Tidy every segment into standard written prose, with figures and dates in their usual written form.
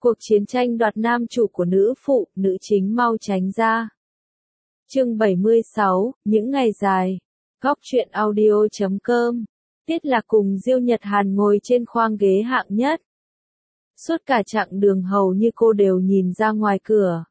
Cuộc chiến tranh đoạt nam chủ của nữ phụ, nữ chính mau tránh ra. Chương 76, những ngày dài. Góc truyện audio.com. Tiết Lạc cùng Diêu Nhật Hàn ngồi trên khoang ghế hạng nhất. Suốt cả chặng đường hầu như cô đều nhìn ra ngoài cửa.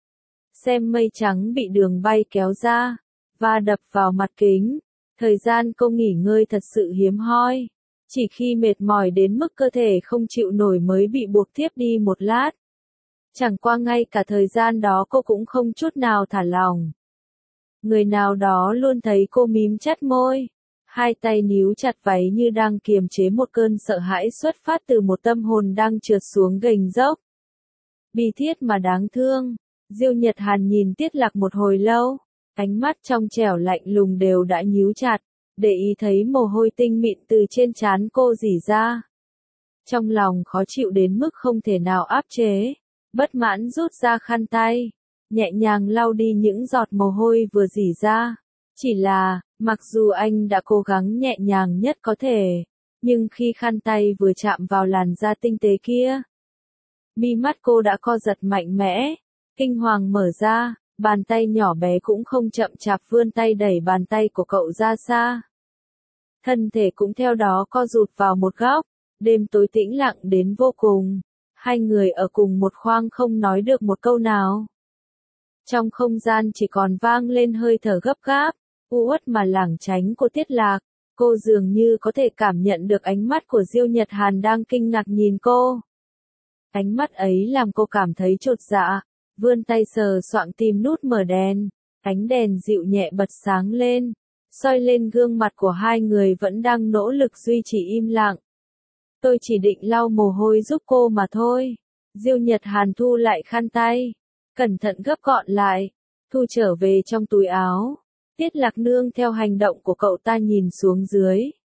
Xem mây trắng bị đường bay kéo ra, và đập vào mặt kính. Thời gian cô nghỉ ngơi thật sự hiếm hoi. Chỉ khi mệt mỏi đến mức cơ thể không chịu nổi mới bị buộc tiếp đi một lát. Chẳng qua ngay cả thời gian đó cô cũng không chút nào thả lỏng. Người nào đó luôn thấy cô mím chặt môi, hai tay níu chặt váy như đang kiềm chế một cơn sợ hãi xuất phát từ một tâm hồn đang trượt xuống gành dốc. Bi thiết mà đáng thương, Diêu Nhật Hàn nhìn Tiết Lạc một hồi lâu, ánh mắt trong trẻo lạnh lùng đều đã nhíu chặt, để ý thấy mồ hôi tinh mịn từ trên trán cô rỉ ra. Trong lòng khó chịu đến mức không thể nào áp chế, bất mãn rút ra khăn tay, nhẹ nhàng lau đi những giọt mồ hôi vừa rỉ ra. Chỉ là, mặc dù anh đã cố gắng nhẹ nhàng nhất có thể, nhưng khi khăn tay vừa chạm vào làn da tinh tế kia, mi mắt cô đã co giật mạnh mẽ, kinh hoàng mở ra, bàn tay nhỏ bé cũng không chậm chạp vươn tay đẩy bàn tay của cậu ra xa. Thân thể cũng theo đó co rụt vào một góc, đêm tối tĩnh lặng đến vô cùng, hai người ở cùng một khoang không nói được một câu nào. Trong không gian chỉ còn vang lên hơi thở gấp gáp, uất mà lảng tránh của Tiết Lạc, cô dường như có thể cảm nhận được ánh mắt của Diêu Nhật Hàn đang kinh ngạc nhìn cô. Ánh mắt ấy làm cô cảm thấy chột dạ, vươn tay sờ soạng tìm nút mở đèn, ánh đèn dịu nhẹ bật sáng lên, soi lên gương mặt của hai người vẫn đang nỗ lực duy trì im lặng. Tôi chỉ định lau mồ hôi giúp cô mà thôi. Diêu Nhật Hàn thu lại khăn tay, cẩn thận gấp gọn lại, thu trở về trong túi áo. Tiết Lạc nương theo hành động của cậu ta nhìn xuống dưới.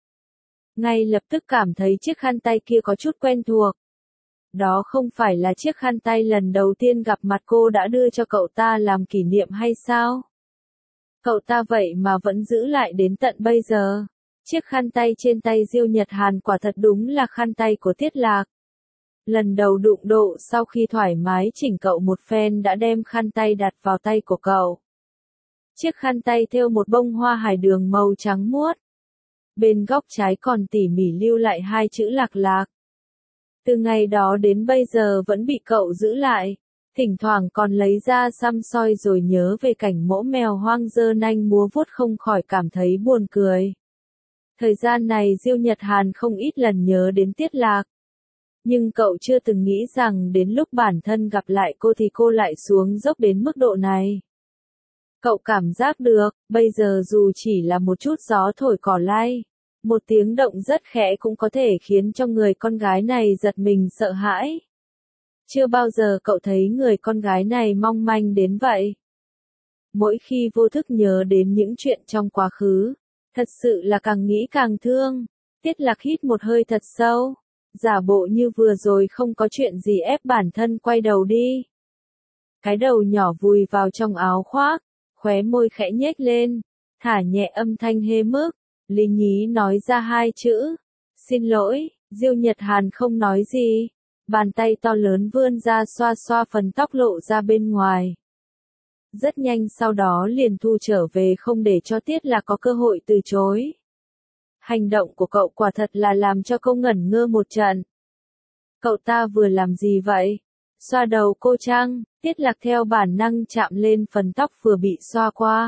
Ngay lập tức cảm thấy chiếc khăn tay kia có chút quen thuộc. Đó không phải là chiếc khăn tay lần đầu tiên gặp mặt cô đã đưa cho cậu ta làm kỷ niệm hay sao? Cậu ta vậy mà vẫn giữ lại đến tận bây giờ. Chiếc khăn tay trên tay Diêu Nhật Hàn quả thật đúng là khăn tay của Tiết Lạc. Lần đầu đụng độ sau khi thoải mái chỉnh cậu một phen đã đem khăn tay đặt vào tay của cậu. Chiếc khăn tay thêu một bông hoa hải đường màu trắng muốt. Bên góc trái còn tỉ mỉ lưu lại hai chữ Lạc Lạc. Từ ngày đó đến bây giờ vẫn bị cậu giữ lại. Thỉnh thoảng còn lấy ra xăm soi rồi nhớ về cảnh mỗ mèo hoang giơ nanh múa vuốt không khỏi cảm thấy buồn cười. Thời gian này Diêu Nhật Hàn không ít lần nhớ đến Tiết Lạc. Nhưng cậu chưa từng nghĩ rằng đến lúc bản thân gặp lại cô thì cô lại xuống dốc đến mức độ này. Cậu cảm giác được, bây giờ dù chỉ là một chút gió thổi cỏ lay, một tiếng động rất khẽ cũng có thể khiến cho người con gái này giật mình sợ hãi. Chưa bao giờ cậu thấy người con gái này mong manh đến vậy. Mỗi khi vô thức nhớ đến những chuyện trong quá khứ, thật sự là càng nghĩ càng thương. Tiết Lạc hít một hơi thật sâu, giả bộ như vừa rồi không có chuyện gì ép bản thân quay đầu đi. Cái đầu nhỏ vùi vào trong áo khoác, khóe môi khẽ nhếch lên, thả nhẹ âm thanh hê mức, lý nhí nói ra hai chữ. Xin lỗi. Diêu Nhật Hàn không nói gì. Bàn tay to lớn vươn ra xoa xoa phần tóc lộ ra bên ngoài. Rất nhanh sau đó liền thu trở về không để cho Tiết Lạc có cơ hội từ chối. Hành động của cậu quả thật là làm cho cô ngẩn ngơ một trận. Cậu ta vừa làm gì vậy? Xoa đầu cô chăng? Tiết Lạc theo bản năng chạm lên phần tóc vừa bị xoa qua.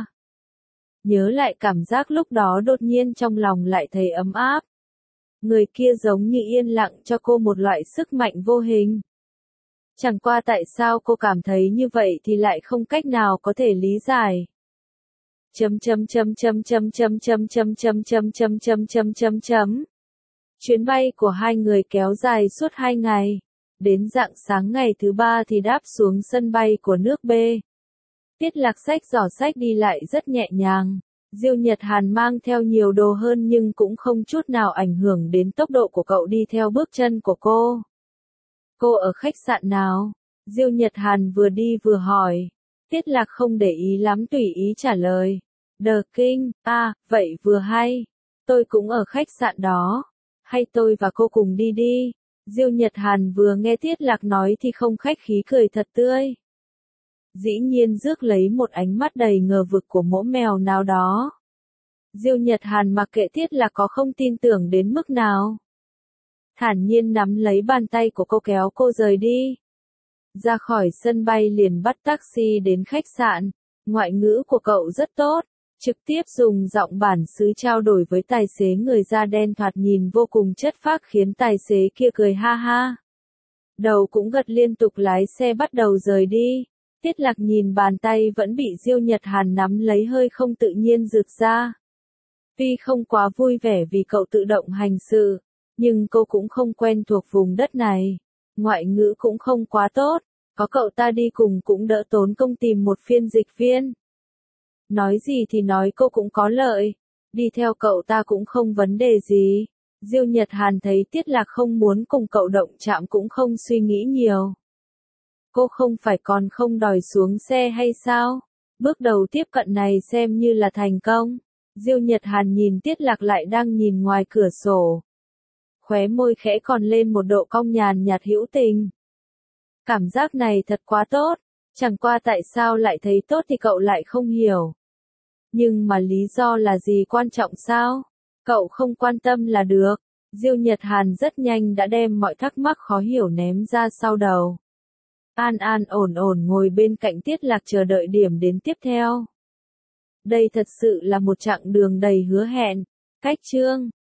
Nhớ lại cảm giác lúc đó đột nhiên trong lòng lại thấy ấm áp. Người kia giống như yên lặng cho cô một loại sức mạnh vô hình. Chẳng qua tại sao cô cảm thấy như vậy thì lại không cách nào có thể lý giải. Chuyến bay của hai người kéo dài suốt 2 ngày. Đến rạng sáng ngày thứ 3 thì đáp xuống sân bay của nước B. Tiết Lạc xách giỏ sách đi lại rất nhẹ nhàng. Diêu Nhật Hàn mang theo nhiều đồ hơn nhưng cũng không chút nào ảnh hưởng đến tốc độ của cậu đi theo bước chân của cô. Cô ở khách sạn nào? Diêu Nhật Hàn vừa đi vừa hỏi. Tiết Lạc không để ý lắm tùy ý trả lời. The King, vậy vừa hay. Tôi cũng ở khách sạn đó. Hay tôi và cô cùng đi đi. Diêu Nhật Hàn vừa nghe Tiết Lạc nói thì không khách khí cười thật tươi. Dĩ nhiên rước lấy một ánh mắt đầy ngờ vực của mỗ mèo nào đó. Diêu Nhật Hàn mặc kệ Tiết Lạc có không tin tưởng đến mức nào. Thản nhiên nắm lấy bàn tay của cô kéo cô rời đi. Ra khỏi sân bay liền bắt taxi đến khách sạn. Ngoại ngữ của cậu rất tốt. Trực tiếp dùng giọng bản xứ trao đổi với tài xế người da đen thoạt nhìn vô cùng chất phác khiến tài xế kia cười ha ha. Đầu cũng gật liên tục lái xe bắt đầu rời đi. Tiết Lạc nhìn bàn tay vẫn bị Diêu Nhật Hàn nắm lấy hơi không tự nhiên rực ra. Tuy không quá vui vẻ vì cậu tự động hành sự, nhưng cô cũng không quen thuộc vùng đất này. Ngoại ngữ cũng không quá tốt, có cậu ta đi cùng cũng đỡ tốn công tìm một phiên dịch viên. Nói gì thì nói cô cũng có lợi, đi theo cậu ta cũng không vấn đề gì. Diêu Nhật Hàn thấy Tiết Lạc không muốn cùng cậu động chạm cũng không suy nghĩ nhiều. Cô không phải còn không đòi xuống xe hay sao? Bước đầu tiếp cận này xem như là thành công. Diêu Nhật Hàn nhìn Tiết Lạc lại đang nhìn ngoài cửa sổ. Khóe môi khẽ còn lên một độ cong nhàn nhạt hữu tình. Cảm giác này thật quá tốt, chẳng qua tại sao lại thấy tốt thì cậu lại không hiểu. Nhưng mà lý do là gì quan trọng sao? Cậu không quan tâm là được. Diêu Nhật Hàn rất nhanh đã đem mọi thắc mắc khó hiểu ném ra sau đầu. An an ổn ổn ngồi bên cạnh Tiết Lạc chờ đợi điểm đến tiếp theo. Đây thật sự là một chặng đường đầy hứa hẹn. Cách chương